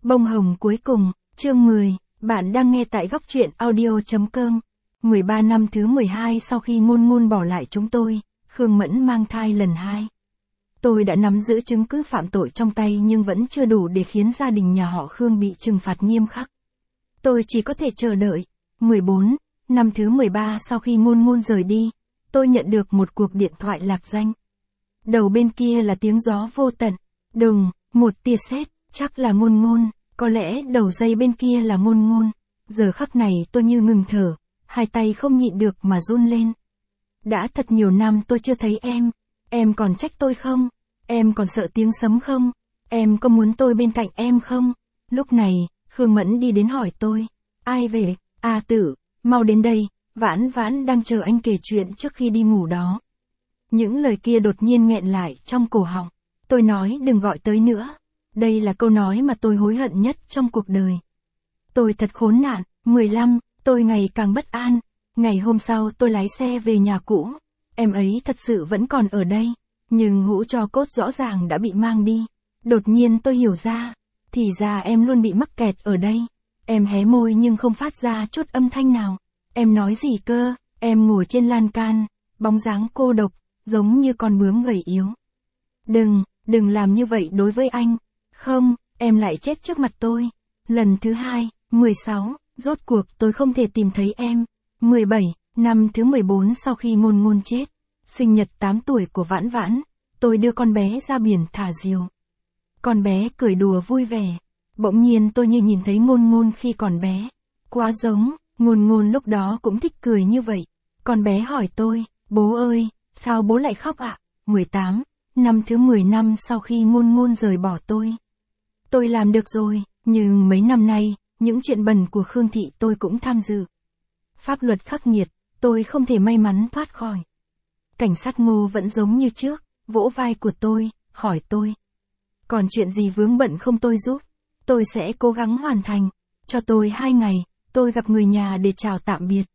Bông hồng cuối cùng, chương 10, bạn đang nghe tại góc truyện audio.com. 13 năm thứ 12 sau khi Ngôn Ngôn bỏ lại chúng tôi, Khương Mẫn mang thai lần 2. Tôi đã nắm giữ chứng cứ phạm tội trong tay nhưng vẫn chưa đủ để khiến gia đình nhà họ Khương bị trừng phạt nghiêm khắc. Tôi chỉ có thể chờ đợi. 14, năm thứ 13 sau khi Ngôn Ngôn rời đi, tôi nhận được một cuộc điện thoại lạc danh. Đầu bên kia là tiếng gió vô tận. Đùng, một tia sét, chắc là Ngôn Ngôn, có lẽ đầu dây bên kia là Ngôn Ngôn. Giờ khắc này tôi như ngừng thở, hai tay không nhịn được mà run lên. Đã thật nhiều năm tôi chưa thấy em còn trách tôi không? Em còn sợ tiếng sấm không? Em có muốn tôi bên cạnh em không? Lúc này, Khương Mẫn đi đến hỏi tôi. Ai về? A Tử, mau đến đây, Vãn Vãn đang chờ anh kể chuyện trước khi đi ngủ đó. Những lời kia đột nhiên nghẹn lại trong cổ họng. Tôi nói đừng gọi tới nữa. Đây là câu nói mà tôi hối hận nhất trong cuộc đời. Tôi thật khốn nạn. 15, tôi ngày càng bất an. Ngày hôm sau tôi lái xe về nhà cũ. Em ấy thật sự vẫn còn ở đây. Nhưng hũ tro cốt rõ ràng đã bị mang đi. Đột nhiên tôi hiểu ra. Thì ra em luôn bị mắc kẹt ở đây. Em hé môi nhưng không phát ra chút âm thanh nào. Em nói gì cơ? Em ngồi trên lan can. Bóng dáng cô độc, giống như con bướm gầy yếu. Đừng làm như vậy đối với anh. Không, em lại chết trước mặt tôi. Lần thứ 2, 16, rốt cuộc tôi không thể tìm thấy em. 17, năm thứ 14 sau khi Ngôn Ngôn chết. Sinh nhật 8 tuổi của Vãn Vãn, tôi đưa con bé ra biển thả diều. Con bé cười đùa vui vẻ. Bỗng nhiên tôi như nhìn thấy Ngôn Ngôn khi còn bé. Quá giống, Ngôn Ngôn lúc đó cũng thích cười như vậy. Con bé hỏi tôi, bố ơi, sao bố lại khóc ạ? 18, năm thứ 10 năm sau khi Ngôn Ngôn rời bỏ tôi. Tôi làm được rồi, nhưng mấy năm nay, những chuyện bẩn của Khương Thị tôi cũng tham dự. Pháp luật khắc nghiệt, tôi không thể may mắn thoát khỏi. Cảnh sát Ngô vẫn giống như trước, vỗ vai của tôi, hỏi tôi. Còn chuyện gì vướng bận không tôi giúp? Tôi sẽ cố gắng hoàn thành. Cho tôi 2 ngày, tôi gặp người nhà để chào tạm biệt.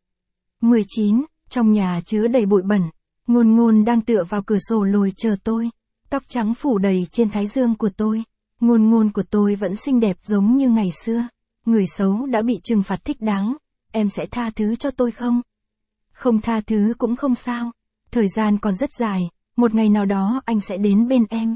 19, trong nhà chứa đầy bụi bẩn. Ngôn Ngôn đang tựa vào cửa sổ lồi chờ tôi. Tóc trắng phủ đầy trên thái dương của tôi. Ngôn Ngôn của tôi vẫn xinh đẹp giống như ngày xưa. Người xấu đã bị trừng phạt thích đáng. Em sẽ tha thứ cho tôi không? Không tha thứ cũng không sao. Thời gian còn rất dài, một ngày nào đó anh sẽ đến bên em.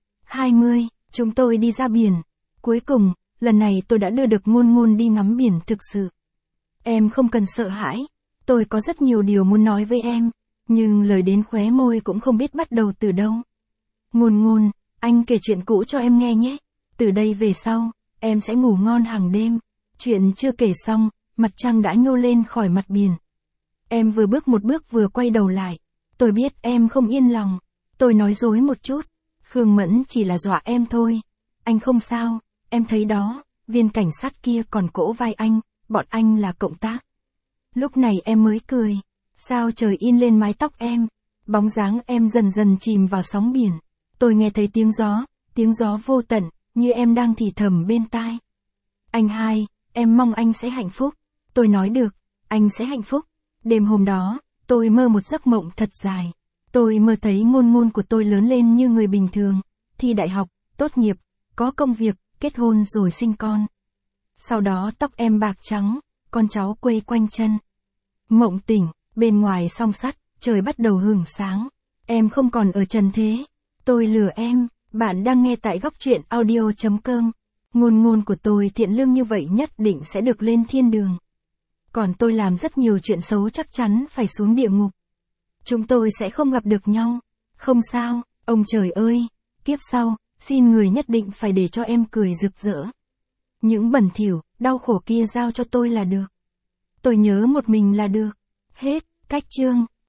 20, chúng tôi đi ra biển. Cuối cùng, lần này tôi đã đưa được Ngôn Ngôn đi ngắm biển thực sự. Em không cần sợ hãi. Tôi có rất nhiều điều muốn nói với em. Nhưng lời đến khóe môi cũng không biết bắt đầu từ đâu. Ngôn Ngôn, anh kể chuyện cũ cho em nghe nhé. Từ đây về sau, em sẽ ngủ ngon hàng đêm. Chuyện chưa kể xong, mặt trăng đã nhô lên khỏi mặt biển. Em vừa bước một bước vừa quay đầu lại. Tôi biết em không yên lòng. Tôi nói dối một chút. Khương Mẫn chỉ là dọa em thôi. Anh không sao, em thấy đó, viên cảnh sát kia còn cỗ vai anh, bọn anh là cộng tác. Lúc này em mới cười. Sao trời in lên mái tóc em. Bóng dáng em dần dần chìm vào sóng biển. Tôi nghe thấy tiếng gió vô tận, như em đang thì thầm bên tai. Anh hai, em mong anh sẽ hạnh phúc. Tôi nói được, anh sẽ hạnh phúc. Đêm hôm đó, tôi mơ một giấc mộng thật dài. Tôi mơ thấy Ngôn Ngôn của tôi lớn lên như người bình thường, thi đại học, tốt nghiệp, có công việc, kết hôn rồi sinh con. Sau đó tóc em bạc trắng, con cháu quây quanh chân. Mộng tỉnh, bên ngoài song sắt, trời bắt đầu hửng sáng. Em không còn ở trần thế. Tôi lừa em. Bạn đang nghe tại góc truyện audio.com. Ngôn Ngôn của tôi thiện lương như vậy nhất định sẽ được lên thiên đường. Còn tôi làm rất nhiều chuyện xấu chắc chắn phải xuống địa ngục. Chúng tôi sẽ không gặp được nhau. Không sao, ông trời ơi, kiếp sau, xin người nhất định phải để cho em cười rực rỡ. Những bẩn thỉu, đau khổ kia giao cho tôi là được. Tôi nhớ một mình là được. Hết, cách chương.